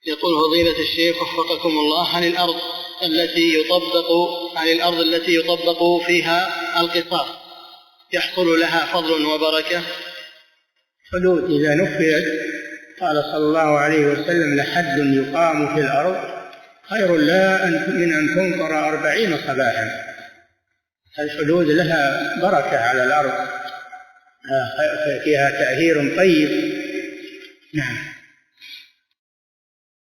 يقول فضيلة الشيخ وفقكم الله، عن الأرض التي يطبق فيها القصاص يحصل لها فضل وبركة؟ حدود إذا نفذت، قال صلى الله عليه وسلم: لحد يقام في الأرض خير لا من أن تنقر 40 صباحا. الحدود لها بركة على الأرض، فيها تأثير طيب. نعم.